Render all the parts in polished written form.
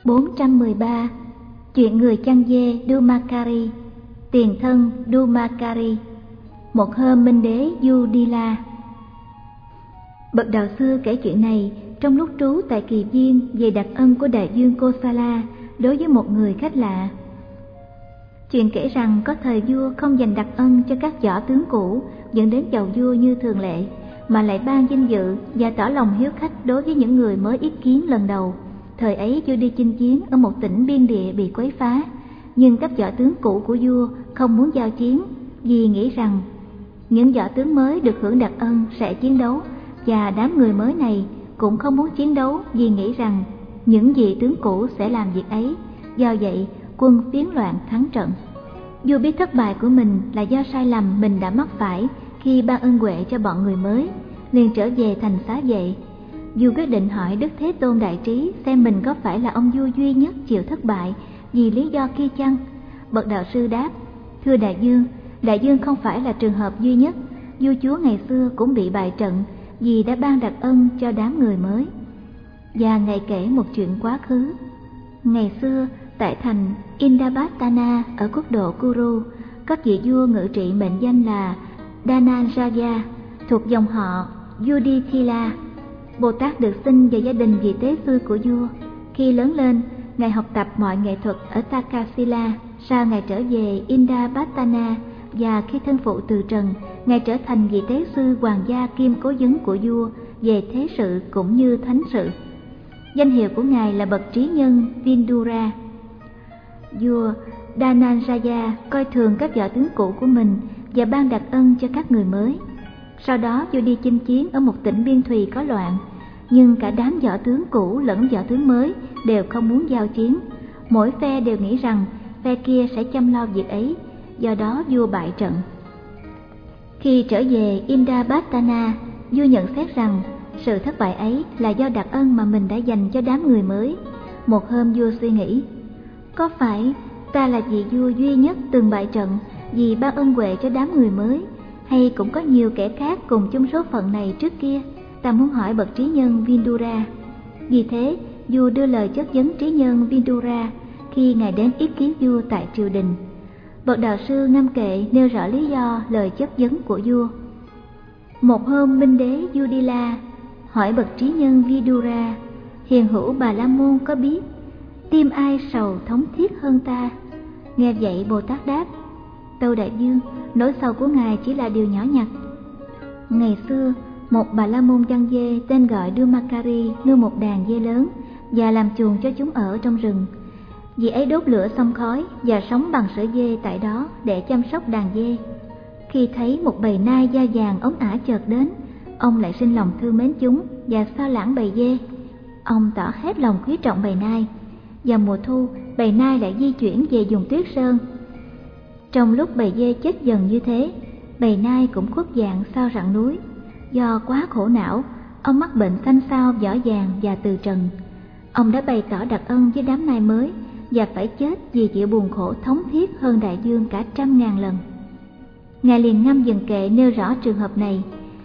413. Chuyện người chăn dê Dumakari. Tiền thân Dumakari. Một hôm Minh đế Du Đi La. Bậc đạo xưa kể chuyện này trong lúc trú tại Kỳ Viên về đặc ân của đại vương Kosala đối với một người khách lạ. Chuyện kể rằng có thời vua không dành đặc ân cho các võ tướng cũ dẫn đến chầu vua như thường lệ, mà lại ban vinh dự và tỏ lòng hiếu khách đối với những người mới ý kiến lần đầu. Thời ấy vua đi chinh chiến ở một tỉnh biên địa bị quấy phá, nhưng các võ tướng cũ của vua không muốn giao chiến vì nghĩ rằng những võ tướng mới được hưởng đặc ân sẽ chiến đấu, và đám người mới này cũng không muốn chiến đấu vì nghĩ rằng những vị tướng cũ sẽ làm việc ấy. Do vậy quân phiến loạn thắng trận. Vua biết thất bại của mình là do sai lầm mình đã mắc phải khi ban ân huệ cho bọn người mới, liền trở về thành xá vệ. Vua quyết định hỏi Đức Thế Tôn Đại Trí xem mình có phải là ông vua duy nhất chịu thất bại vì lý do kia chăng. Bậc đạo sư đáp: thưa đại vương không phải là trường hợp duy nhất. Vua chúa ngày xưa cũng bị bại trận vì đã ban đặc ân cho đám người mới. Và ngài kể một chuyện quá khứ. Ngày xưa tại thành Indapatana ở quốc độ Kuru, có vị vua ngự trị mệnh danh là Dhananjaya, thuộc dòng họ Yudhishthira. Bồ Tát được sinh vào gia đình vị tế sư của vua. Khi lớn lên, ngài học tập mọi nghệ thuật ở Takasila. Sau ngài trở về Indapatana, và khi thân phụ từ trần, ngài trở thành vị tế sư hoàng gia kiêm cố vấn của vua về thế sự cũng như thánh sự. Danh hiệu của ngài là bậc trí nhân Vindura. Vua Dhananjaya coi thường các võ tướng cũ của mình và ban đặc ân cho các người mới. Sau đó vua đi chinh chiến ở một tỉnh biên thùy có loạn, nhưng cả đám võ tướng cũ lẫn võ tướng mới đều không muốn giao chiến. Mỗi phe đều nghĩ rằng phe kia sẽ chăm lo việc ấy, do đó vua bại trận. Khi trở về Indapatana, vua nhận xét rằng sự thất bại ấy là do đặc ân mà mình đã dành cho đám người mới. Một hôm vua suy nghĩ: có phải ta là vị vua duy nhất từng bại trận vì ban ân huệ cho đám người mới, hay cũng có nhiều kẻ khác cùng chung số phận này trước kia? Ta muốn hỏi bậc trí nhân Vindura. Vì thế vua đưa lời chất vấn trí nhân Vindura khi ngài đến ý kiến vua tại triều đình. Bậc đạo sư ngâm kệ nêu rõ lý do lời chất vấn của vua. Một hôm Minh đế Yudhila hỏi bậc trí nhân Vidura: hiền hữu Bà La Môn có biết tim ai sầu thống thiết hơn ta? Nghe vậy Bồ Tát đáp: tâu đại vương, nỗi sầu của ngài chỉ là điều nhỏ nhặt. Ngày xưa một Bà La Môn chăn dê tên gọi Dumakari nuôi một đàn dê lớn và làm chuồng cho chúng ở trong rừng. Vị ấy đốt lửa xông khói và sống bằng sữa dê tại đó để chăm sóc đàn dê. Khi thấy một bầy nai da vàng ống ả chợt đến, ông lại sinh lòng thương mến chúng và sao lãng bầy dê. Ông tỏ hết lòng quý trọng bầy nai. Vào mùa thu, bầy nai lại di chuyển về vùng tuyết sơn. Trong lúc bầy dê chết dần như thế, bầy nai cũng khuất dạng sau rặng núi. Do quá khổ não, ông mắc bệnh xanh xao vỏ vàng và từ trần. Ông đã bày tỏ đặc ân với đám nai mới và phải chết vì chịu buồn khổ thống thiết hơn đại vương cả 100.000 lần. Ngài liền ngâm dần kệ nêu rõ trường hợp này.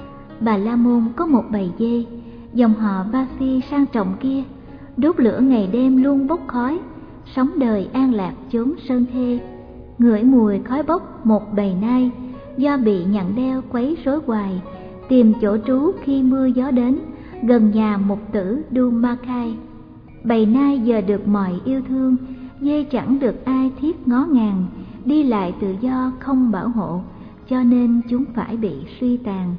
Bà La Môn có một bầy dê, dòng họ Vasi sang trọng kia, đốt lửa ngày đêm luôn bốc khói, sống đời an lạc chốn sơn thê. Ngửi mùi khói bốc một bầy nai, do bị nhặn đeo quấy rối hoài, tìm chỗ trú khi mưa gió đến, gần nhà mục tử Dumakai. Bầy nai giờ được mọi yêu thương, dê chẳng được ai thiết ngó ngàng, đi lại tự do không bảo hộ, cho nên chúng phải bị suy tàn.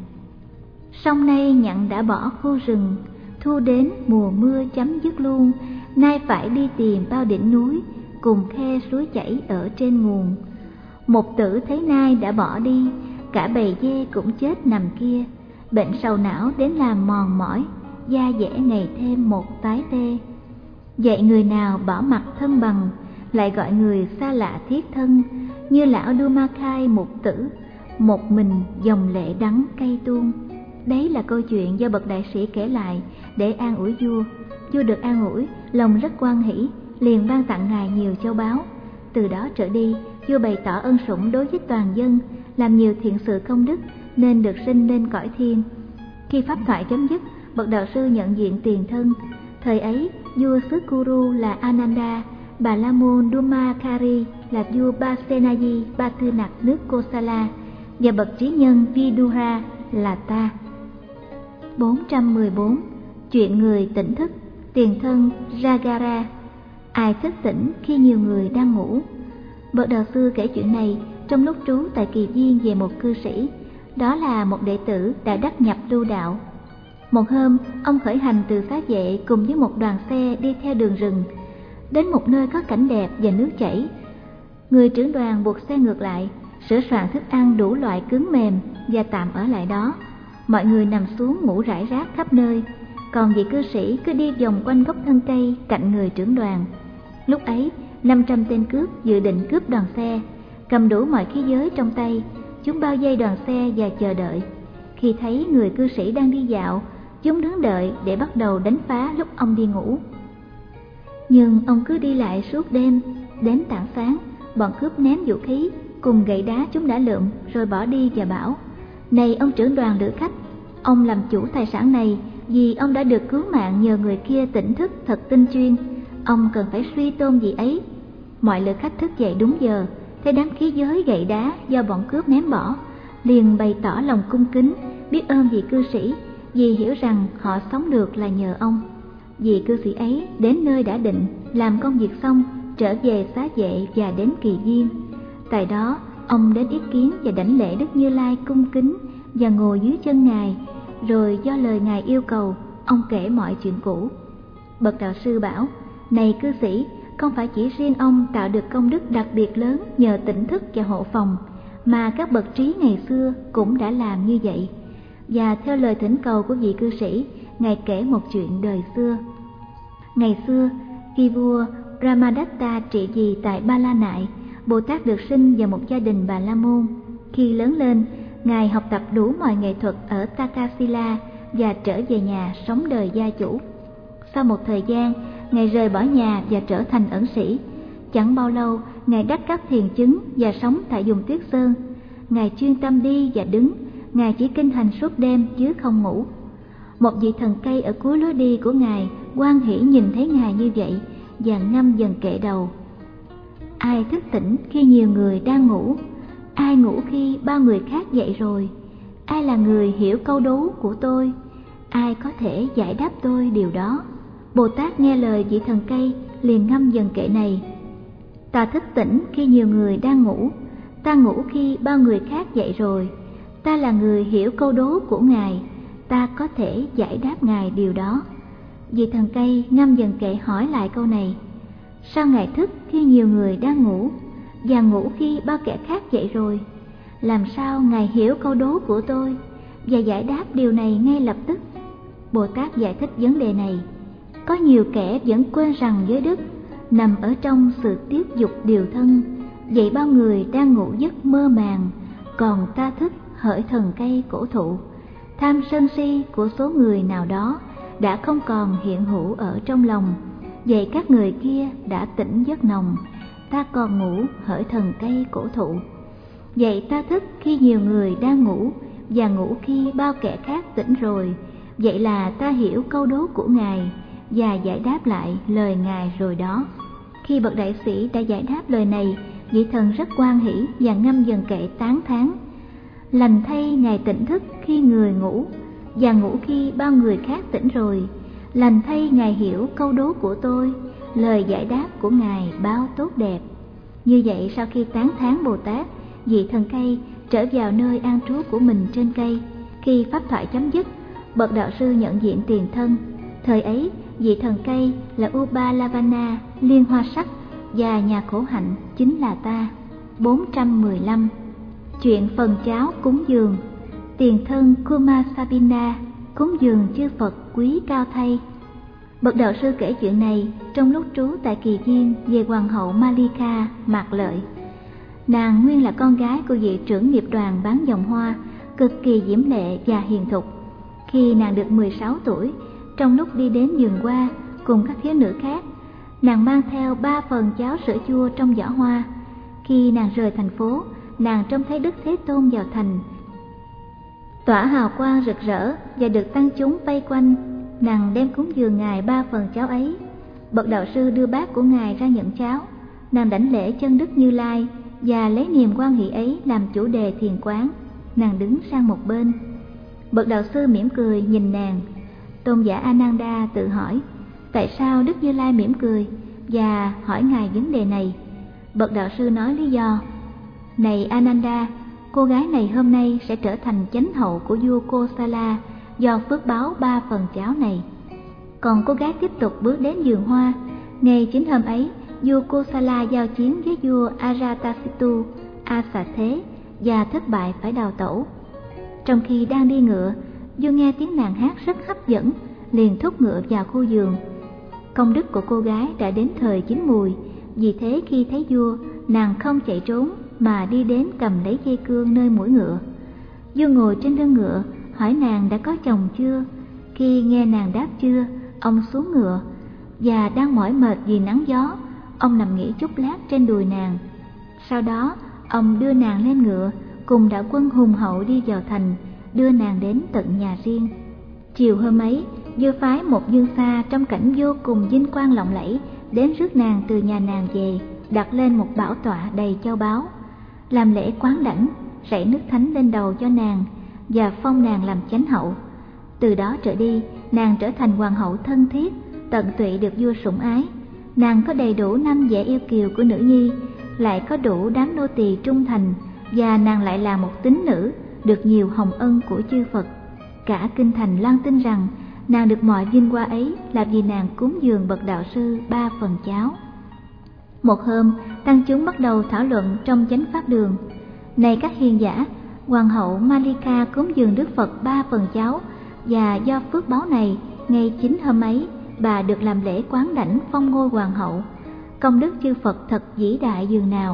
Sông nay nhặn đã bỏ khu rừng, thu đến mùa mưa chấm dứt luôn, nay phải đi tìm bao đỉnh núi, cùng khe suối chảy ở trên nguồn. Một tử thấy nai đã bỏ đi, cả bầy dê cũng chết nằm kia, bệnh sầu não đến làm mòn mỏi, da dẻ ngày thêm một tái tê. Vậy người nào bỏ mặt thân bằng, lại gọi người xa lạ thiết thân, như lão Dumakai mục tử, một mình dòng lệ đắng cay tuôn. Đấy là câu chuyện do bậc đại sĩ kể lại để an ủi vua. Vua được an ủi, lòng rất hoan hỷ, liền ban tặng ngài nhiều châu báu. Từ đó trở đi, vua bày tỏ ân sủng đối với toàn dân, làm nhiều thiện sự công đức, nên được sinh lên cõi thiên. Khi pháp thoại chấm dứt, bậc đạo sư nhận diện tiền thân. Thời ấy, vua xứ Kuru là Ananda, Bà La Môn Dharmakari là vua Pasenadi Ba Tư Nặc nước Kosala, và bậc trí nhân Vidura là ta. 414. Chuyện người tỉnh thức. Tiền thân Ragara. Ai thức tỉnh khi nhiều người đang ngủ? Bậc đạo sư kể chuyện này trong lúc trú tại Kỳ Viên về một cư sĩ, đó là một đệ tử đã đắc nhập tu đạo. Một hôm, ông khởi hành từ Xá Vệ cùng với một đoàn xe đi theo đường rừng, đến một nơi có cảnh đẹp và nước chảy. Người trưởng đoàn buộc xe ngược lại, sửa soạn thức ăn đủ loại cứng mềm và tạm ở lại đó. Mọi người nằm xuống ngủ rải rác khắp nơi, còn vị cư sĩ cứ đi vòng quanh gốc thân cây cạnh người trưởng đoàn. Lúc ấy, 500 tên cướp dự định cướp đoàn xe, cầm đủ mọi khí giới trong tay. Chúng bao vây đoàn xe và chờ đợi. Khi thấy người cư sĩ đang đi dạo, chúng đứng đợi để bắt đầu đánh phá lúc ông đi ngủ. Nhưng ông cứ đi lại suốt đêm. Đến tảng sáng, bọn cướp ném vũ khí cùng gậy đá chúng đã lượm rồi bỏ đi và bảo: "Này ông trưởng đoàn lữ khách, ông làm chủ tài sản này vì ông đã được cứu mạng nhờ người kia tỉnh thức thật tinh chuyên. Ông cần phải suy tôn vị ấy." Mọi lữ khách thức dậy đúng giờ, thấy đám khí giới gậy đá do bọn cướp ném bỏ, liền bày tỏ lòng cung kính, biết ơn vị cư sĩ, vì hiểu rằng họ sống được là nhờ ông. Vị cư sĩ ấy đến nơi đã định, làm công việc xong, trở về Xá Vệ và đến Kỳ Viên. Tại đó, ông đến ý kiến và đảnh lễ Đức Như Lai cung kính và ngồi dưới chân Ngài, rồi do lời Ngài yêu cầu, ông kể mọi chuyện cũ. Bậc đạo sư bảo: "Này cư sĩ, không phải chỉ riêng ông tạo được công đức đặc biệt lớn nhờ tỉnh thức và hộ phòng, mà các bậc trí ngày xưa cũng đã làm như vậy." Và theo lời thỉnh cầu của vị cư sĩ, Ngài kể một chuyện đời xưa. Ngày xưa, khi vua Brahmadatta trị vì tại Ba La Nại, Bồ Tát được sinh vào một gia đình Bà La Môn. Khi lớn lên, Ngài học tập đủ mọi nghệ thuật ở Takasila và trở về nhà sống đời gia chủ. Sau một thời gian, Ngài rời bỏ nhà và trở thành ẩn sĩ. Chẳng bao lâu, Ngài đắc các thiền chứng và sống tại vùng Tuyết Sơn. Ngài chuyên tâm đi và đứng, Ngài chỉ kinh hành suốt đêm chứ không ngủ. Một vị thần cây ở cuối lối đi của Ngài hoan hỉ nhìn thấy Ngài như vậy và ngâm dần kệ đầu: "Ai thức tỉnh khi nhiều người đang ngủ? Ai ngủ khi bao người khác dậy rồi? Ai là người hiểu câu đố của tôi? Ai có thể giải đáp tôi điều đó?" Bồ Tát nghe lời vị thần cây, liền ngâm dần kệ này: "Ta thức tỉnh khi nhiều người đang ngủ. Ta ngủ khi bao người khác dậy rồi. Ta là người hiểu câu đố của Ngài. Ta có thể giải đáp Ngài điều đó." Vị thần cây ngâm dần kệ hỏi lại câu này: "Sao Ngài thức khi nhiều người đang ngủ, và ngủ khi bao kẻ khác dậy rồi? Làm sao Ngài hiểu câu đố của tôi và giải đáp điều này ngay lập tức?" Bồ Tát giải thích vấn đề này: "Có nhiều kẻ vẫn quên rằng giới đức nằm ở trong sự tiếp dục điều thân, vậy bao người đang ngủ giấc mơ màng, còn ta thức hỡi thần cây cổ thụ. Tham sân si của số người nào đó đã không còn hiện hữu ở trong lòng, vậy các người kia đã tỉnh giấc nồng, ta còn ngủ hỡi thần cây cổ thụ. Vậy ta thức khi nhiều người đang ngủ, và ngủ khi bao kẻ khác tỉnh rồi, vậy là ta hiểu câu đố của Ngài và giải đáp lại lời Ngài rồi đó." Khi bậc đại sĩ đã giải đáp lời này, vị thần rất hoan hỉ và ngâm dần kệ tán thán: "Lành thay Ngài tỉnh thức khi người ngủ, và ngủ khi bao người khác tỉnh rồi. Lành thay Ngài hiểu câu đố của tôi, lời giải đáp của Ngài bao tốt đẹp." Như vậy, sau khi tán thán Bồ Tát, vị thần cây trở vào nơi an trú của mình trên cây. Khi pháp thoại chấm dứt, bậc đạo sư nhận diện tiền thân. Thời ấy, vị thần cây là Upalavana, liên hoa sắc, và nhà khổ hạnh chính là ta. 415. Chuyện phần cháo cúng dường. Tiền thân Kumasabina, cúng dường chư Phật quý cao thay. Bậc đạo sư kể chuyện này trong lúc trú tại Kỳ Viên về hoàng hậu Malika Mạc Lợi. Nàng nguyên là con gái của vị trưởng nghiệp đoàn bán vòng hoa, cực kỳ diễm lệ và hiền thục. Khi nàng được 16 tuổi, trong lúc đi đến vườn hoa cùng các thiếu nữ khác, nàng mang theo 3 phần cháo sữa chua trong giỏ hoa. Khi nàng rời thành phố, nàng trông thấy Đức Thế Tôn vào thành, tỏa hào quang rực rỡ và được tăng chúng vây quanh. Nàng đem cúng dường Ngài 3 phần cháo ấy. bậc đạo sư đưa bát của ngài ra nhận cháo. Nàng đảnh lễ chân Đức Như Lai và lấy niềm hoan hỷ ấy làm chủ đề thiền quán. Nàng đứng sang một bên. Bậc đạo sư mỉm cười nhìn nàng. Tôn giả Ananda tự hỏi tại sao Đức Như Lai mỉm cười và hỏi ngài vấn đề này. Bậc đạo sư nói lý do: này Ananda, cô gái này hôm nay sẽ trở thành chánh hậu của vua Kosala do phước báo 3 phần cháo này. Còn cô gái tiếp tục bước đến vườn hoa. Ngay chính hôm ấy, vua Kosala giao chiến với vua Ajatasattu, Asa Thế, và thất bại phải đào tẩu. Trong khi đang đi ngựa, vua nghe tiếng nàng hát rất hấp dẫn, liền thúc ngựa vào khu vườn. Công đức của cô gái đã đến thời chín mùi, vì thế khi thấy vua, nàng không chạy trốn mà đi đến cầm lấy dây cương nơi mũi ngựa. Vua ngồi trên lưng ngựa, hỏi nàng đã có chồng chưa. Khi nghe nàng đáp chưa, ông xuống ngựa, và đang mỏi mệt vì nắng gió, ông nằm nghỉ chút lát trên đùi nàng. Sau đó, ông đưa nàng lên ngựa, cùng đạo quân hùng hậu đi vào thành, đưa nàng đến tận nhà riêng. Chiều hôm ấy, vua phái một dương xa trong cảnh vô cùng vinh quang lộng lẫy đến rước nàng từ nhà nàng về, đặt lên một bảo tọa đầy châu báu, làm lễ quán đảnh, rảy nước thánh lên đầu cho nàng và phong nàng làm chánh hậu. Từ đó trở đi, nàng trở thành hoàng hậu thân thiết, tận tụy được vua sủng ái. Nàng có đầy đủ 5 vẻ yêu kiều của nữ nhi, lại có đủ đám nô tỳ trung thành, và nàng lại là một tín nữ, được nhiều hồng ân của chư Phật. Cả kinh thành loan tin rằng nàng được mọi vinh hoa ấy là vì nàng cúng dường bậc đạo sư 3 phần cháo. Một hôm, tăng chúng bắt đầu thảo luận trong chánh pháp đường: này các hiền giả, hoàng hậu Malika cúng dường Đức Phật 3 phần cháo, và do phước báo này, ngay chính hôm ấy, bà được làm lễ quán đảnh phong ngôi hoàng hậu. Công đức chư Phật thật vĩ đại dường nào.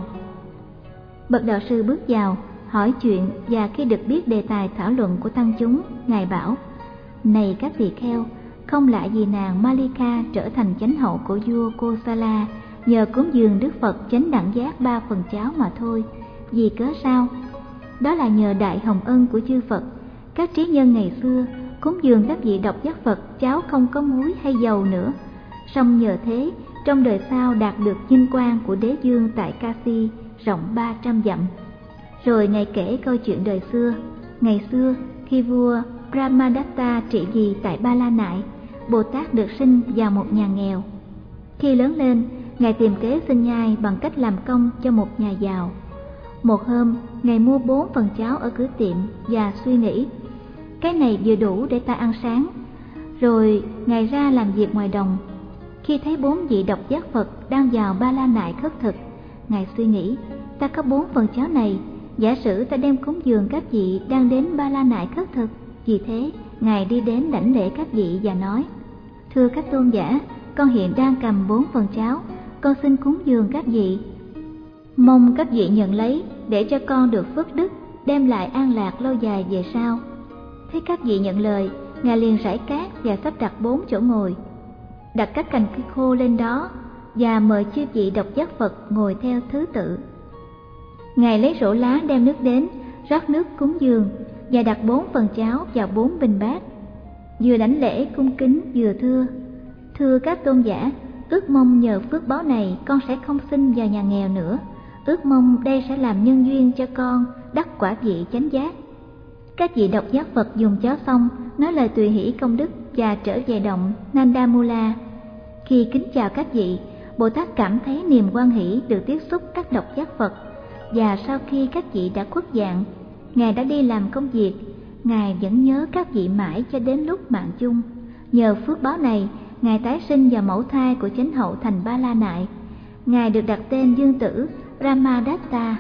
Bậc đạo sư bước vào hỏi chuyện, và khi được biết đề tài thảo luận của tăng chúng, ngài bảo: này các tỳ kheo, không lạ gì nàng Malika trở thành chánh hậu của vua Kosala nhờ cúng dường Đức Phật chánh đẳng giác 3 phần cháo mà thôi. Vì cớ sao? Đó là nhờ đại hồng ân của chư Phật. Các trí nhân ngày xưa cúng dường các vị độc giác Phật cháo không có muối hay dầu nữa, song nhờ thế trong đời sau đạt được vinh quang của đế dương tại Kasi rộng 300 dặm. Rồi ngài kể câu chuyện đời xưa. Ngày xưa, khi vua Brahmadatta trị vì tại Ba La Nại, Bồ Tát được sinh vào một nhà nghèo. Khi lớn lên, ngài tìm kế sinh nhai bằng cách làm công cho một nhà giàu. Một hôm, ngài mua 4 phần cháo ở cửa tiệm và suy nghĩ: cái này vừa đủ để ta ăn sáng. Rồi ngài ra làm việc ngoài đồng. Khi thấy 4 vị độc giác Phật đang vào Ba La Nại khất thực, ngài suy nghĩ: ta có 4 phần cháo này, giả sử ta đem cúng dường các vị đang đến Ba La Nại khất thực. Vì thế, ngài đi đến đảnh lễ các vị và nói: thưa các tôn giả, con hiện đang cầm 4 phần cháo, con xin cúng dường các vị, mong các vị nhận lấy để cho con được phước đức, đem lại an lạc lâu dài về sau. Thấy các vị nhận lời, ngài liền rải cát và sắp đặt 4 chỗ ngồi, đặt các cành cây khô lên đó và mời chư vị độc giác Phật ngồi theo thứ tự. Ngài lấy rổ lá đem nước đến, rót nước cúng dường và đặt 4 phần cháo vào 4 bình bát. Vừa đảnh lễ cung kính vừa thưa: thưa các tôn giả, ước mong nhờ phước báo này con sẽ không sinh vào nhà nghèo nữa. Ước mong đây sẽ làm nhân duyên cho con đắc quả vị chánh giác. Các vị độc giác Phật dùng cháo xong, nói lời tùy hỷ công đức và trở về động Nandamula. Khi kính chào các vị, Bồ Tát cảm thấy niềm hoan hỷ được tiếp xúc các độc giác Phật. Và sau khi các vị đã khuất dạng, ngài đã đi làm công việc. Ngài vẫn nhớ các vị mãi cho đến lúc mạng chung. Nhờ phước báo này, ngài tái sinh vào mẫu thai của chánh hậu thành Ba La Nại. Ngài được đặt tên dương tử Ramadatta.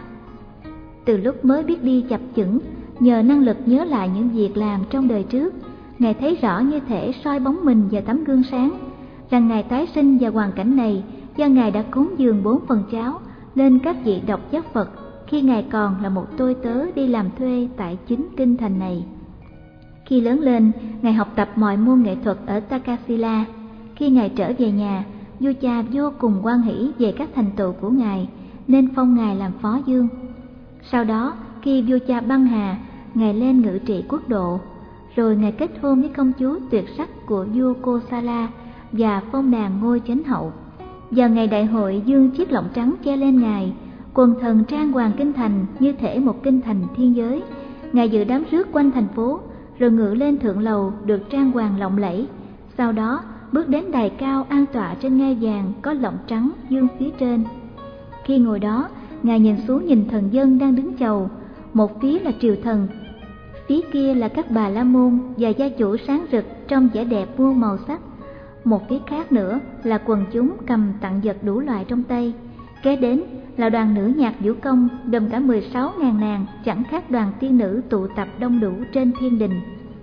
Từ lúc mới biết đi chập chững, nhờ năng lực nhớ lại những việc làm trong đời trước, ngài thấy rõ như thể soi bóng mình vào tấm gương sáng, rằng ngài tái sinh vào hoàn cảnh này do ngài đã cúng dường 4 phần cháo lên các vị độc giác Phật khi ngài còn là một tôi tớ đi làm thuê tại chính kinh thành này. Khi lớn lên, ngài học tập mọi môn nghệ thuật ở Takasila. Khi ngài trở về nhà, vua cha vô cùng hoan hỷ về các thành tựu của ngài, nên phong ngài làm phó dương. Sau đó, khi vua cha băng hà, ngài lên ngự trị quốc độ. Rồi ngài kết hôn với công chúa tuyệt sắc của vua Kosala và phong nàng ngôi chánh hậu. Vào ngày đại hội dương chiếc lọng trắng che lên ngài, quần thần trang hoàng kinh thành như thể một kinh thành thiên giới. Ngài dự đám rước quanh thành phố, rồi ngự lên thượng lầu được trang hoàng lộng lẫy. Sau đó bước đến đài cao an tọa trên ngai vàng có lọng trắng dương phía trên. Khi ngồi đó, ngài nhìn xuống nhìn thần dân đang đứng chầu. Một phía là triều thần, phía kia là các bà la môn và gia chủ sáng rực trong vẻ đẹp muôn màu sắc. Một phía khác nữa là quần chúng cầm tặng vật đủ loại trong tay. Kế đến là đoàn nữ nhạc vũ công gồm cả 16.000 nàng, chẳng khác đoàn tiên nữ tụ tập đông đủ trên thiên đình.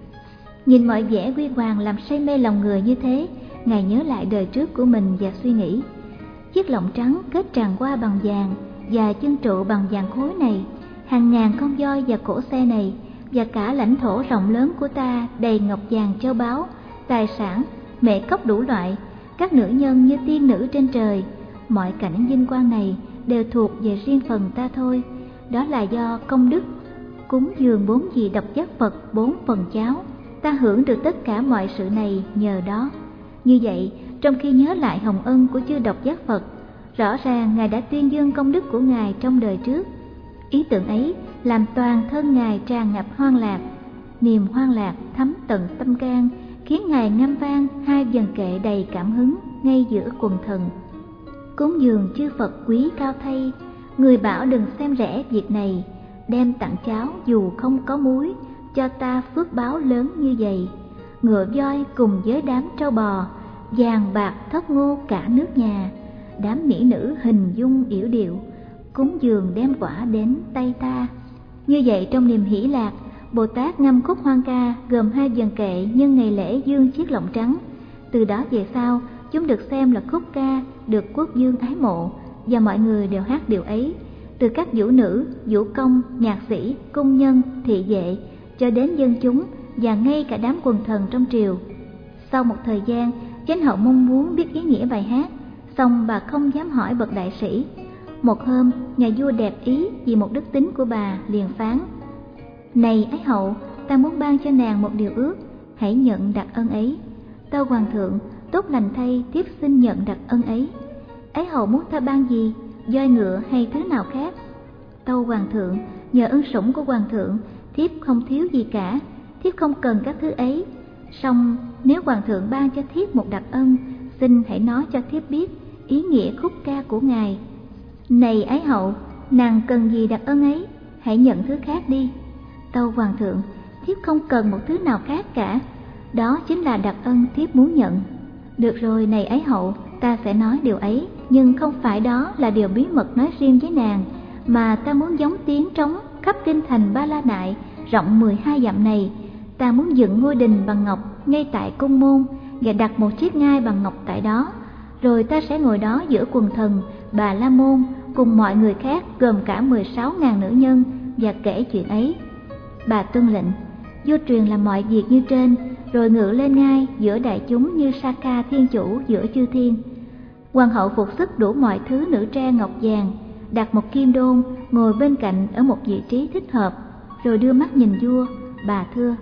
Nhìn mọi vẻ huy hoàng làm say mê lòng người như thế, ngài nhớ lại đời trước của mình và suy nghĩ: chiếc lọng trắng kết tràn hoa bằng vàng và chân trụ bằng vàng khối này, hàng ngàn con voi và cỗ xe này, và cả lãnh thổ rộng lớn của ta đầy ngọc vàng châu báu, tài sản, mệ cốc đủ loại, các nữ nhân như tiên nữ trên trời. Mọi cảnh vinh quang này đều thuộc về riêng phần ta thôi. Đó là do công đức cúng dường 4 vị độc giác Phật 4 phần cháo, ta hưởng được tất cả mọi sự này nhờ đó. Như vậy, trong khi nhớ lại hồng ân của chư độc giác Phật, rõ ràng ngài đã tuyên dương công đức của ngài trong đời trước. Ý tưởng ấy làm toàn thân ngài tràn ngập hoan lạc. Niềm hoan lạc thấm tận tâm can, khiến ngài ngâm vang 2 vần kệ đầy cảm hứng ngay giữa quần thần. Cúng dường chư Phật quý cao thay, người bảo đừng xem rẻ việc này, đem tặng cháo dù không có muối, cho ta phước báo lớn như vậy. Ngựa voi cùng với đám trâu bò, vàng bạc thất ngô cả nước nhà, đám mỹ nữ hình dung yểu điệu, cúng dường đem quả đến tay ta. Như vậy trong niềm hỷ lạc, Bồ Tát ngâm khúc hoan ca gồm 2 vần kệ nhân ngày lễ dương chiếc lọng trắng. Từ đó về sau, chúng được xem là khúc ca được quốc dương ái mộ, và mọi người đều hát điều ấy, từ các vũ nữ, vũ công, nhạc sĩ, cung nhân, thị vệ cho đến dân chúng và ngay cả đám quần thần trong triều. Sau một thời gian, chánh hậu mong muốn biết ý nghĩa bài hát, song bà không dám hỏi bậc đại sĩ. Một hôm, nhà vua đẹp ý vì một đức tính của bà, liền phán: này ái hậu, ta muốn ban cho nàng một điều ước, hãy nhận đặc ân ấy. Tâu hoàng thượng, tốt lành thay, thiếp xin nhận đặc ân ấy. Ái hậu muốn ta ban gì, voi ngựa hay thứ nào khác? Tâu hoàng thượng, nhờ ân sủng của hoàng thượng, thiếp không thiếu gì cả, thiếp không cần các thứ ấy. Song nếu hoàng thượng ban cho thiếp một đặc ân, xin hãy nói cho thiếp biết ý nghĩa khúc ca của ngài. Này ái hậu, nàng cần gì đặc ân ấy, hãy nhận thứ khác đi. Tâu hoàng thượng, thiếp không cần một thứ nào khác cả, đó chính là đặc ân thiếp muốn nhận. Được rồi, này ái hậu, ta sẽ nói điều ấy, nhưng không phải đó là điều bí mật nói riêng với nàng, mà ta muốn giống tiếng trống khắp kinh thành Ba La Nại rộng 12 dặm này. Ta muốn dựng ngôi đình bằng ngọc ngay tại cung môn và đặt một chiếc ngai bằng ngọc tại đó. Rồi ta sẽ ngồi đó giữa quần thần Bà La Môn cùng mọi người khác gồm cả 16.000 nữ nhân và kể chuyện ấy. Bà tuân lệnh. Vua truyền làm mọi việc như trên, rồi ngự lên ngai giữa đại chúng như Sa-ca thiên chủ giữa chư thiên. Hoàng hậu phục sức đủ mọi thứ nữ trang ngọc vàng, đặt một kim đôn ngồi bên cạnh ở một vị trí thích hợp, rồi đưa mắt nhìn vua. Bà thưa: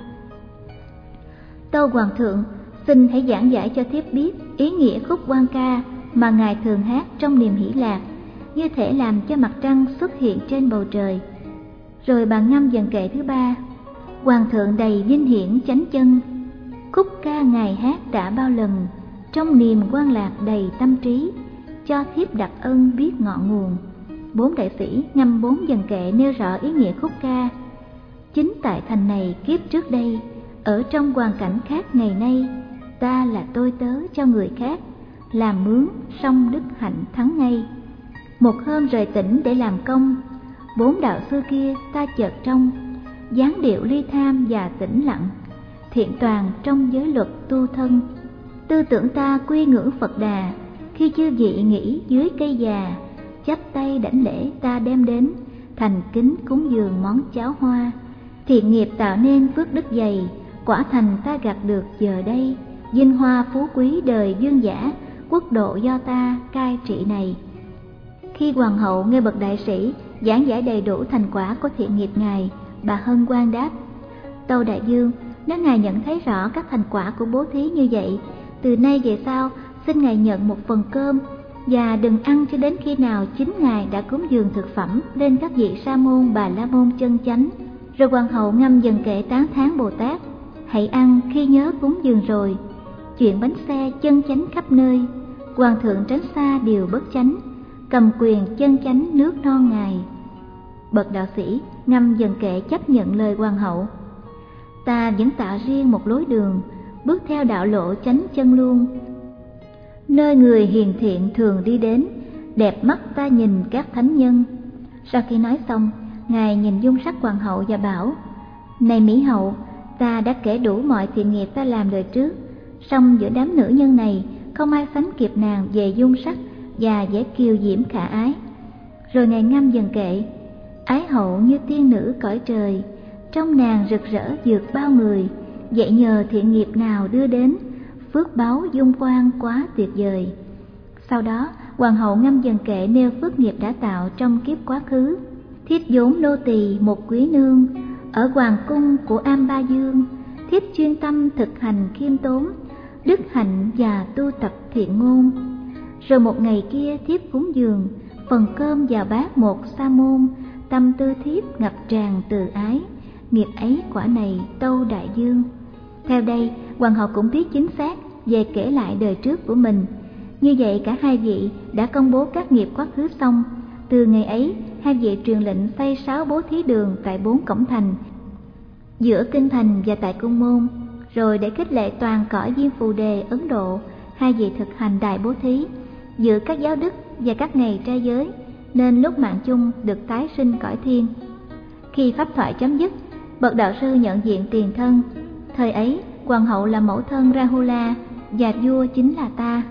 Tâu hoàng thượng, xin hãy giảng giải cho thiếp biết ý nghĩa khúc hoan ca mà ngài thường hát trong niềm hỷ lạc, như thể làm cho mặt trăng xuất hiện trên bầu trời. Rồi bà ngâm vần kệ thứ 3: Hoàng thượng đầy vinh hiển chánh chân, khúc ca ngài hát đã bao lần, trong niềm hoan lạc đầy tâm trí, cho thiếp đặc ân biết ngọn nguồn. 4 đại sĩ ngâm 4 vần kệ nêu rõ ý nghĩa khúc ca. Chính tại thành này kiếp trước đây, ở trong hoàn cảnh khác ngày nay, ta là tôi tớ cho người khác, làm mướn song đức hạnh thắng ngay. Một hôm rời tỉnh để làm công, 4 đạo sư kia ta chợt trông, dáng điệu ly tham và tĩnh lặng, thiện toàn trong giới luật tu thân. Tư tưởng ta quy ngưỡng Phật Đà, khi chư vị nghỉ dưới cây già, chắp tay đảnh lễ ta đem đến, thành kính cúng dường món cháo hoa. Thiện nghiệp tạo nên phước đức dày, quả thành ta gặt được giờ đây, vinh hoa phú quý đời dương giả, quốc độ do ta cai trị này. Khi hoàng hậu nghe bậc đại sĩ giảng giải đầy đủ thành quả của thiện nghiệp ngài, bà hân hoan đáp: Tâu đại vương, nếu ngài nhận thấy rõ các thành quả của bố thí như vậy, từ nay về sau xin ngài nhận một phần cơm, và đừng ăn cho đến khi nào chính ngài đã cúng dường thực phẩm lên các vị sa môn bà la môn chân chánh. Rồi hoàng hậu ngâm dần kệ tán thán Bồ Tát: hãy ăn khi nhớ cúng dường rồi. Chuyện bánh xe chân chánh khắp nơi, hoàng thượng tránh xa điều bất chánh, cầm quyền chân chánh nước non ngài. Bậc đạo sĩ ngâm dần kệ chấp nhận lời hoàng hậu: ta vẫn tạo riêng một lối đường, bước theo đạo lộ chánh chân luôn, nơi người hiền thiện thường đi đến, đẹp mắt ta nhìn các thánh nhân. Sau khi nói xong, ngài nhìn dung sắc hoàng hậu và bảo: này Mỹ hậu, ta đã kể đủ mọi thiện nghiệp ta làm đời trước, song giữa đám nữ nhân này không ai sánh kịp nàng về dung sắc và vẻ kiều diễm khả ái. Rồi ngài ngâm dần kệ: ái hậu như tiên nữ cõi trời, trong nàng rực rỡ vượt bao người, vậy nhờ thiện nghiệp nào đưa đến, phước báu dung quang quá tuyệt vời. Sau đó hoàng hậu ngâm dần kệ nêu phước nghiệp đã tạo trong kiếp quá khứ. Thiếp vốn nô tỳ một quý nương, ở hoàng cung của Am Ba Dương, thiếp chuyên tâm thực hành khiêm tốn, đức hạnh và tu tập thiện ngôn. Rồi một ngày kia thiếp cúng dường phần cơm vào bát một sa môn, tâm tư thiếp ngập tràn từ ái, nghiệp ấy quả này tâu đại dương. Theo đây, hoàng hậu cũng biết chính xác về kể lại đời trước của mình. Như vậy cả hai vị đã công bố các nghiệp quá khứ xong. Từ ngày ấy, hai vị truyền lệnh xây 6 bố thí đường tại 4 cổng thành, giữa kinh thành và tại cung môn. Rồi để khích lệ toàn cõi Diêm Phù Đề Ấn Độ, hai vị thực hành đại bố thí, giữ các giáo đức và các ngày trai giới, nên lúc mạng chung được tái sinh cõi thiên. Khi pháp thoại chấm dứt, bậc đạo sư nhận diện tiền thân. Thời ấy, hoàng hậu là mẫu thân Rahula và vua chính là ta.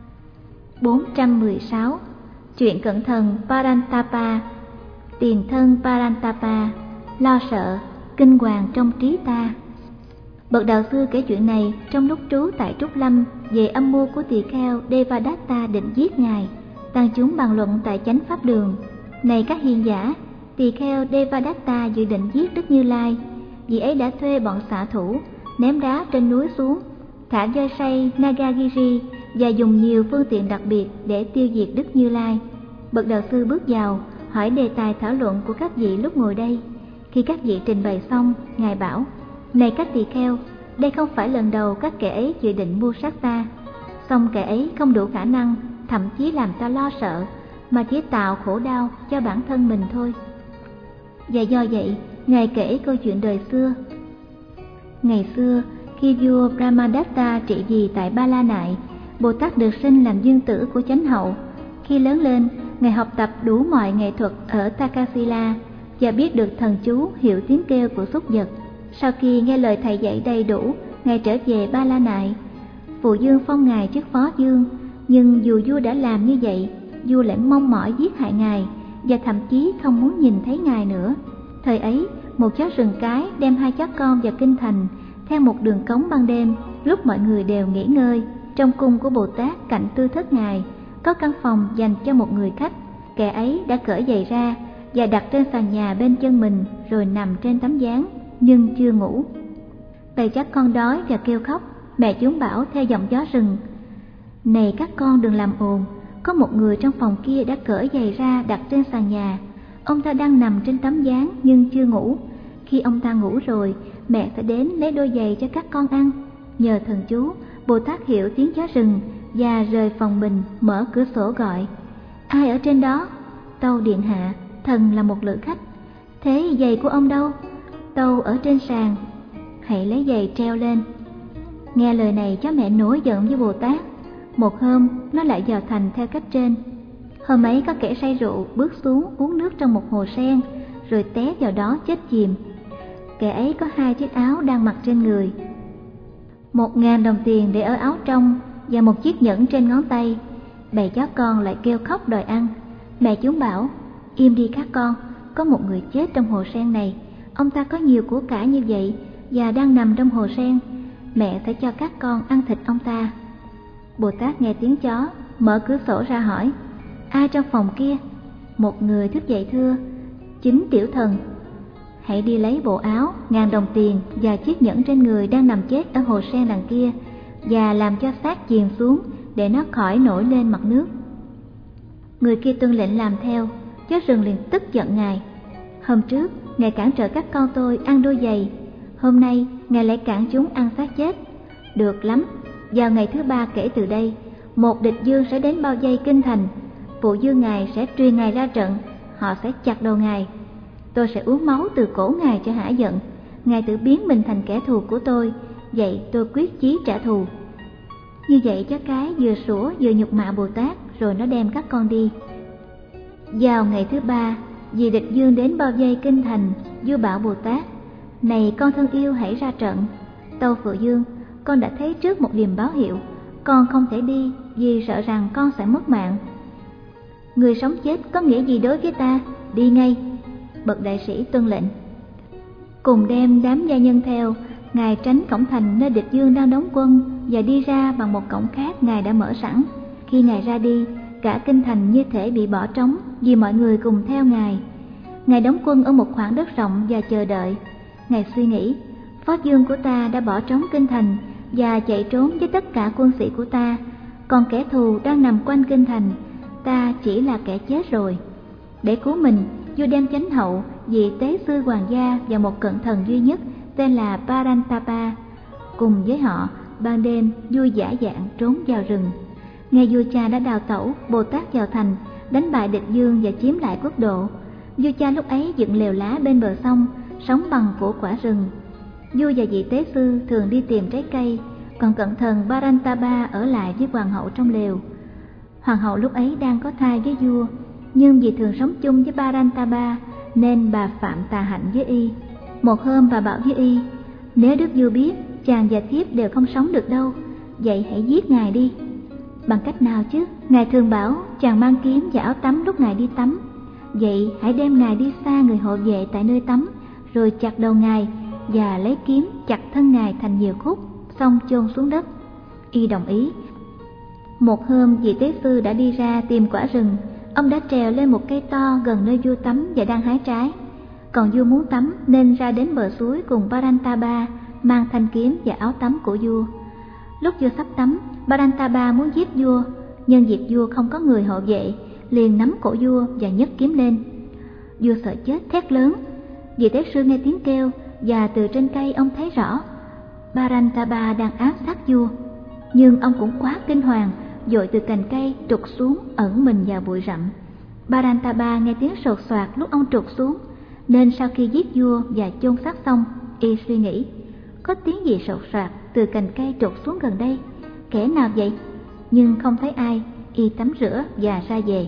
416. Chuyện cận thần Parantapa. Tiền thân Parantapa lo sợ, kinh hoàng trong trí ta. Bậc đạo sư kể chuyện này trong lúc trú tại Trúc Lâm về âm mưu của tỳ kheo Devadatta định giết ngài. Tăng chúng bàn luận tại chánh pháp đường: này các hiền giả, tỳ kheo Devadatta dự định giết Đức Như Lai. Vị ấy đã thuê bọn xạ thủ ném đá trên núi xuống, thả voi say Nagagiri và dùng nhiều phương tiện đặc biệt để tiêu diệt Đức Như Lai. Bậc đạo sư bước vào hỏi đề tài thảo luận của các vị lúc ngồi đây. Khi các vị trình bày xong, ngài bảo: này các tỳ kheo, đây không phải lần đầu các kẻ ấy dự định mưu sát ta. Song kẻ ấy không đủ khả năng, thậm chí làm ta lo sợ, mà chỉ tạo khổ đau cho bản thân mình thôi. Và do vậy, ngài kể câu chuyện đời xưa. Ngày xưa, khi vua Brahmadatta trị vì tại Ba La Nại, Bồ Tát được sinh làm dương tử của chánh hậu. Khi lớn lên, ngài học tập đủ mọi nghệ thuật ở Takasila và biết được thần chú hiểu tiếng kêu của súc vật. Sau khi nghe lời thầy dạy đầy đủ, ngài trở về Ba La Nại. Phụ dương phong ngài chức phó dương, nhưng dù vua đã làm như vậy, vua lại mong mỏi giết hại ngài và thậm chí không muốn nhìn thấy ngài nữa. Thời ấy, một chó rừng cái đem 2 chó con vào kinh thành theo một đường cống ban đêm, lúc mọi người đều nghỉ ngơi. Trong cung của Bồ Tát cạnh tư thất ngài có căn phòng dành cho một người khách. Kẻ ấy đã cởi giày ra và đặt trên sàn nhà bên chân mình, rồi nằm trên tấm ván nhưng chưa ngủ. Bầy chó con đói và kêu khóc. Mẹ chúng bảo theo giọng gió rừng: này các con đừng làm ồn, có một người trong phòng kia đã cởi giày ra đặt trên sàn nhà. Ông ta đang nằm trên tấm ván nhưng chưa ngủ. Khi ông ta ngủ rồi, mẹ sẽ đến lấy đôi giày cho các con ăn. Nhờ thần chú, Bồ Tát hiểu tiếng chó rừng và rời phòng mình, mở cửa sổ gọi: ai ở trên đó? Tâu điện hạ, thần là một lữ khách. Thế giày của ông đâu? Tâu ở trên sàn. Hãy lấy giày treo lên. Nghe lời này, chó mẹ nổi giận với Bồ Tát. Một hôm, nó lại vào thành theo cách trên. Hôm ấy có kẻ say rượu bước xuống uống nước trong một hồ sen, rồi té vào đó chết chìm. Kẻ ấy có 2 chiếc áo đang mặc trên người, 1.000 đồng tiền để ở áo trong và một chiếc nhẫn trên ngón tay. Bầy chó con lại kêu khóc đòi ăn. Mẹ chúng bảo: im đi các con, có một người chết trong hồ sen này. Ông ta có nhiều của cải như vậy và đang nằm trong hồ sen. Mẹ sẽ cho các con ăn thịt ông ta. Bồ Tát nghe tiếng chó, mở cửa sổ ra hỏi: ai trong phòng kia? Một người thức dậy thưa: chính tiểu thần. Hãy đi lấy bộ áo, 1.000 đồng tiền và chiếc nhẫn trên người đang nằm chết ở hồ sen đằng kia, và làm cho xác chìm xuống để nó khỏi nổi lên mặt nước. Người kia tuân lệnh làm theo, chó rừng liền tức giận Ngài. Hôm trước Ngài cản trở các con tôi ăn đôi giày, hôm nay Ngài lại cản chúng ăn xác chết. Được lắm, vào ngày thứ 3 kể từ đây, một địch dương sẽ đến bao vây kinh thành. Phụ dương Ngài sẽ truyền Ngài ra trận, họ sẽ chặt đầu Ngài. Tôi sẽ uống máu từ cổ Ngài cho hả giận. Ngài tự biến mình thành kẻ thù của tôi, vậy tôi quyết chí trả thù. Như vậy chó cái vừa sủa vừa nhục mạ Bồ Tát, rồi nó đem các con đi. Vào ngày thứ 3, vì địch dương đến bao vây kinh thành, vua bảo Bồ Tát: Này con thân yêu, hãy ra trận. Tâu Phượng Dương, con đã thấy trước một điềm báo hiệu, con không thể đi vì sợ rằng con sẽ mất mạng. Người sống chết có nghĩa gì đối với ta? Đi ngay. Bậc đại sĩ tuân lệnh. Cùng đem đám gia nhân theo, Ngài tránh cổng thành nơi địch dương đang đóng quân và đi ra bằng một cổng khác Ngài đã mở sẵn. Khi Ngài ra đi, cả kinh thành như thể bị bỏ trống vì mọi người cùng theo Ngài. Ngài đóng quân ở một khoảng đất rộng và chờ đợi. Ngài suy nghĩ, phó dương của ta đã bỏ trống kinh thành và chạy trốn với tất cả quân sĩ của ta, còn kẻ thù đang nằm quanh kinh thành, ta chỉ là kẻ chết rồi. Để cứu mình, vua đem chánh hậu, vị tế sư hoàng gia và một cận thần duy nhất tên là Parantapa. Cùng với họ, ban đêm vua dã dạn trốn vào rừng. Nghe vua cha đã đào tẩu, Bồ Tát vào thành, đánh bại địch dương và chiếm lại quốc độ. Vua cha lúc ấy dựng lều lá bên bờ sông, sống bằng của quả rừng. Vua và vị tế sư thường đi tìm trái cây, còn cận thần Parantapa ở lại với hoàng hậu trong lều. Hoàng hậu lúc ấy đang có thai với vua, nhưng vì thường sống chung với Parantapa nên bà phạm tà hạnh với y. Một hôm bà bảo với y: Nếu đức vua biết chàng và thiếp đều không sống được đâu, vậy hãy giết ngài đi. Bằng cách nào chứ? Ngài thường bảo chàng mang kiếm và áo tắm lúc ngài đi tắm. Vậy hãy đem ngài đi xa người hộ vệ tại nơi tắm, rồi chặt đầu ngài và lấy kiếm chặt thân ngài thành nhiều khúc, xong chôn xuống đất. Y đồng ý. Một hôm vị tế sư đã đi ra tìm quả rừng. Ông đã trèo lên một cây to gần nơi vua tắm và đang hái trái. Còn vua muốn tắm nên ra đến bờ suối cùng Parantapa, mang thanh kiếm và áo tắm của vua. Lúc vua sắp tắm, Parantapa muốn giết vua, nhưng việc vua không có người hộ vệ, liền nắm cổ vua và nhấc kiếm lên. Vua sợ chết thét lớn. Vị tế sư nghe tiếng kêu và từ trên cây ông thấy rõ Parantapa đang ám sát vua, nhưng ông cũng quá kinh hoàng, vội từ cành cây trục xuống ẩn mình vào bụi rậm. Parantapa nghe tiếng sột soạt lúc ông trục xuống, nên sau khi giết vua và chôn xác xong, y suy nghĩ: Có tiếng gì sột soạt từ cành cây trục xuống gần đây, kẻ nào vậy? Nhưng không thấy ai, y tắm rửa và ra về.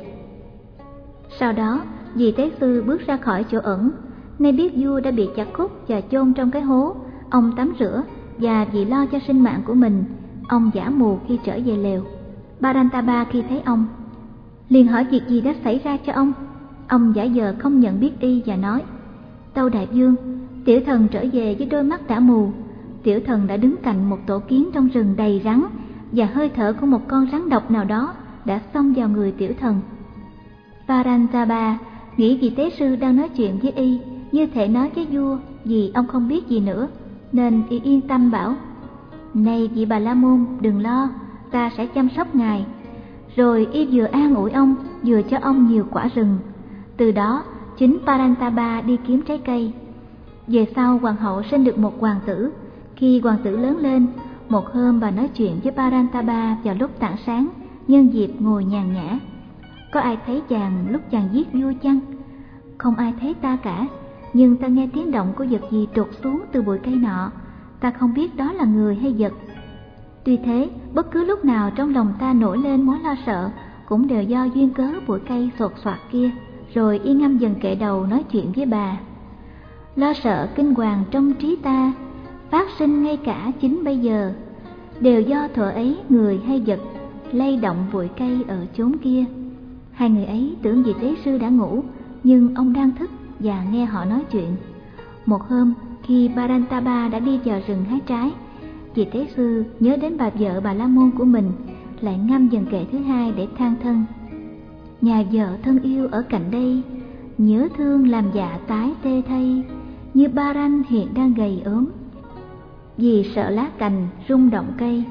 Sau đó vị tế sư bước ra khỏi chỗ ẩn. Nay biết vua đã bị chặt khúc và chôn trong cái hố, ông tắm rửa và vì lo cho sinh mạng của mình, ông giả mù khi trở về lều. Parantapa khi thấy ông liền hỏi việc gì đã xảy ra cho ông. Ông giả vờ không nhận biết y và nói: Tâu đại vương, tiểu thần trở về với đôi mắt đã mù. Tiểu thần đã đứng cạnh một tổ kiến trong rừng đầy rắn, và hơi thở của một con rắn độc nào đó đã xông vào người tiểu thần. Parantapa nghĩ vị tế sư đang nói chuyện với y như thể nói với vua, vì ông không biết gì nữa, nên y yên tâm bảo: Này vị Bà La Môn, đừng lo, ta sẽ chăm sóc ngài. Rồi y vừa an ủi ông, vừa cho ông nhiều quả rừng. Từ đó chính Parantapa đi kiếm trái cây. Về sau hoàng hậu sinh được một hoàng tử. Khi hoàng tử lớn lên, một hôm bà nói chuyện với Parantapa vào lúc tảng sáng, nhân dịp ngồi nhàn nhã: Có ai thấy chàng lúc chàng giết vua chăng? Không ai thấy ta cả, nhưng ta nghe tiếng động của vật gì trục xuống từ bụi cây nọ. Ta không biết đó là người hay vật. Tuy thế, bất cứ lúc nào trong lòng ta nổi lên mối lo sợ cũng đều do duyên cớ bụi cây sột soạt kia. Rồi y ngâm dần kệ đầu nói chuyện với bà: Lo sợ kinh hoàng trong trí ta, phát sinh ngay cả chính bây giờ, đều do thuở ấy người hay vật lay động bụi cây ở chốn kia. Hai người ấy tưởng vị tế sư đã ngủ, nhưng ông đang thức và nghe họ nói chuyện. Một hôm, khi Parantapa đã đi vào rừng hái trái, vị tế sư nhớ đến bà vợ Bà La Môn của mình, lại ngâm dần kệ thứ hai để than thân: Nhà vợ thân yêu ở cạnh đây, nhớ thương làm dạ tái tê thay, như Paran hiện đang gầy ốm. Vì sợ lá cành rung động cây,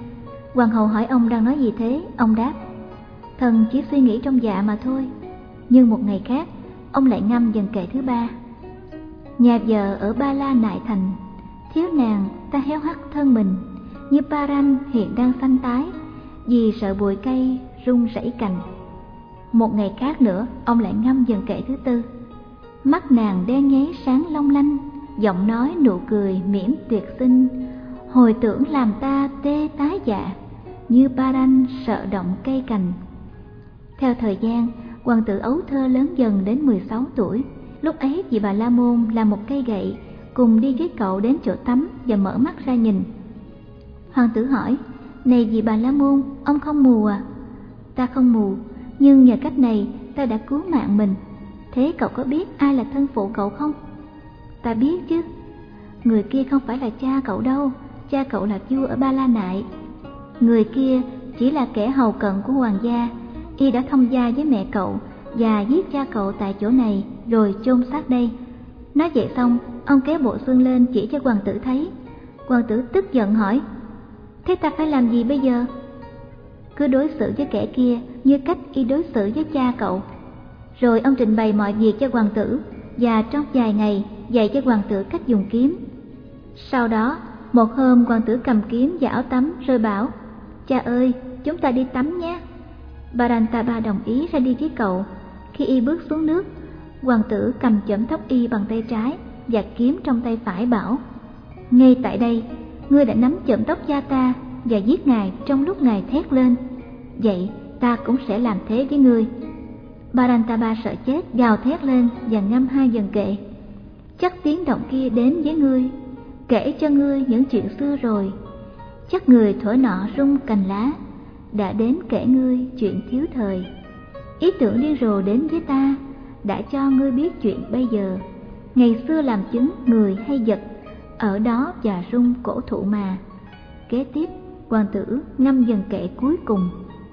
Hoàng hậu hỏi ông đang nói gì thế, ông đáp: thần chỉ suy nghĩ trong dạ mà thôi. Nhưng một ngày khác, ông lại ngâm dần kệ thứ 3. Nhà vợ ở Ba La Nại Thành, thiếu nàng ta héo hắt thân mình, như Paran hiện đang xanh tái, vì sợ bụi cây rung rẩy cành. Một ngày khác nữa, ông lại ngâm dần kệ thứ 4. Mắt nàng đen nháy sáng long lanh, giọng nói nụ cười mỉm tuyệt xinh, hồi tưởng làm ta tê tái dạ, như Paran sợ động cây cành. Theo thời gian, hoàng tử ấu thơ lớn dần đến 16 tuổi. Lúc ấy dì Bà La Môn làm một cây gậy, cùng đi với cậu đến chỗ tắm và mở mắt ra nhìn. Hoàng tử hỏi: này dì Bà La Môn, ông không mù à? Ta không mù, nhưng nhờ cách này ta đã cứu mạng mình. Thế cậu có biết ai là thân phụ cậu không? Ta biết chứ. Người kia không phải là cha cậu đâu, cha cậu là vua ở Ba La Nại. Người kia chỉ là kẻ hầu cận của hoàng gia. Y đã thông gia với mẹ cậu và giết cha cậu tại chỗ này rồi chôn xác đây. Nói vậy xong, ông kéo bộ xương lên chỉ cho hoàng tử thấy. Hoàng tử tức giận hỏi: thế ta phải làm gì bây giờ? Cứ đối xử với kẻ kia như cách y đối xử với cha cậu. Rồi ông trình bày mọi việc cho hoàng tử, và trong vài ngày dạy cho hoàng tử cách dùng kiếm. Sau đó, một hôm hoàng tử cầm kiếm và áo tắm rồi bảo: cha ơi, chúng ta đi tắm nhé. Parantaba đồng ý ra đi với cậu. Khi y bước xuống nước, hoàng tử cầm chõm tóc y bằng tay trái và kiếm trong tay phải bảo: ngay tại đây, ngươi đã nắm chõm tóc cha ta và giết ngài trong lúc ngài thét lên. Vậy ta cũng sẽ làm thế với ngươi. Parantaba sợ chết, gào thét lên và ngâm 2 dần kệ. Chắc tiếng động kia đến với ngươi, kể cho ngươi những chuyện xưa rồi. Chắc người thuở nọ rung cành lá, đã đến kể ngươi chuyện thiếu thời. Ý tưởng điên rồ đến với ta, đã cho ngươi biết chuyện bây giờ. Ngày xưa làm chứng người hay vật, ở đó và rung cổ thụ mà. Kế tiếp, hoàng tử ngâm dần kệ cuối cùng.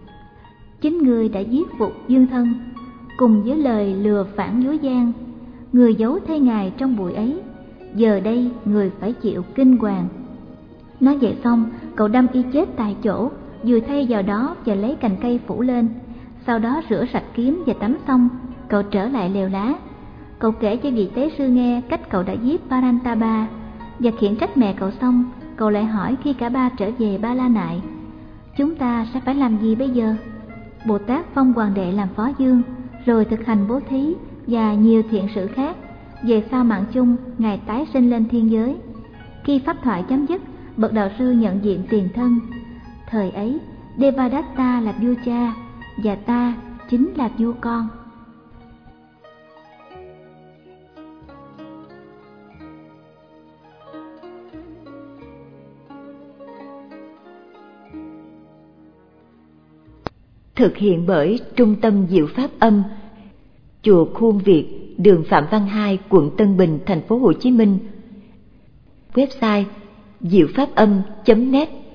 Chính ngươi đã giết phục dương thân, cùng với lời lừa phản dối gian. Người giấu thay ngài trong bụi ấy, giờ đây người phải chịu kinh hoàng. Nói vậy xong, cậu đâm y chết tại chỗ, vừa thay vào đó và lấy cành cây phủ lên. Sau đó rửa sạch kiếm và tắm xong, cậu trở lại lều lá. Cậu kể cho vị tế sư nghe cách cậu đã giết Parantaba, và khiển trách mẹ cậu xong, cậu lại hỏi khi cả ba trở về Ba La Nại: chúng ta sẽ phải làm gì bây giờ? Bồ Tát phong hoàng đệ làm phó dương, rồi thực hành bố thí và nhiều thiện sự khác. Về sau mạng chung, ngài tái sinh lên thiên giới. Khi pháp thoại chấm dứt, bậc đạo sư nhận diện tiền thân. Thời ấy, Devadatta là vua cha, và ta chính là vua con. Thực hiện bởi Trung tâm Diệu Pháp Âm, Chùa Khuôn Việt, đường Phạm Văn Hai, quận Tân Bình, thành phố Hồ Chí Minh. Website diệu pháp âm.net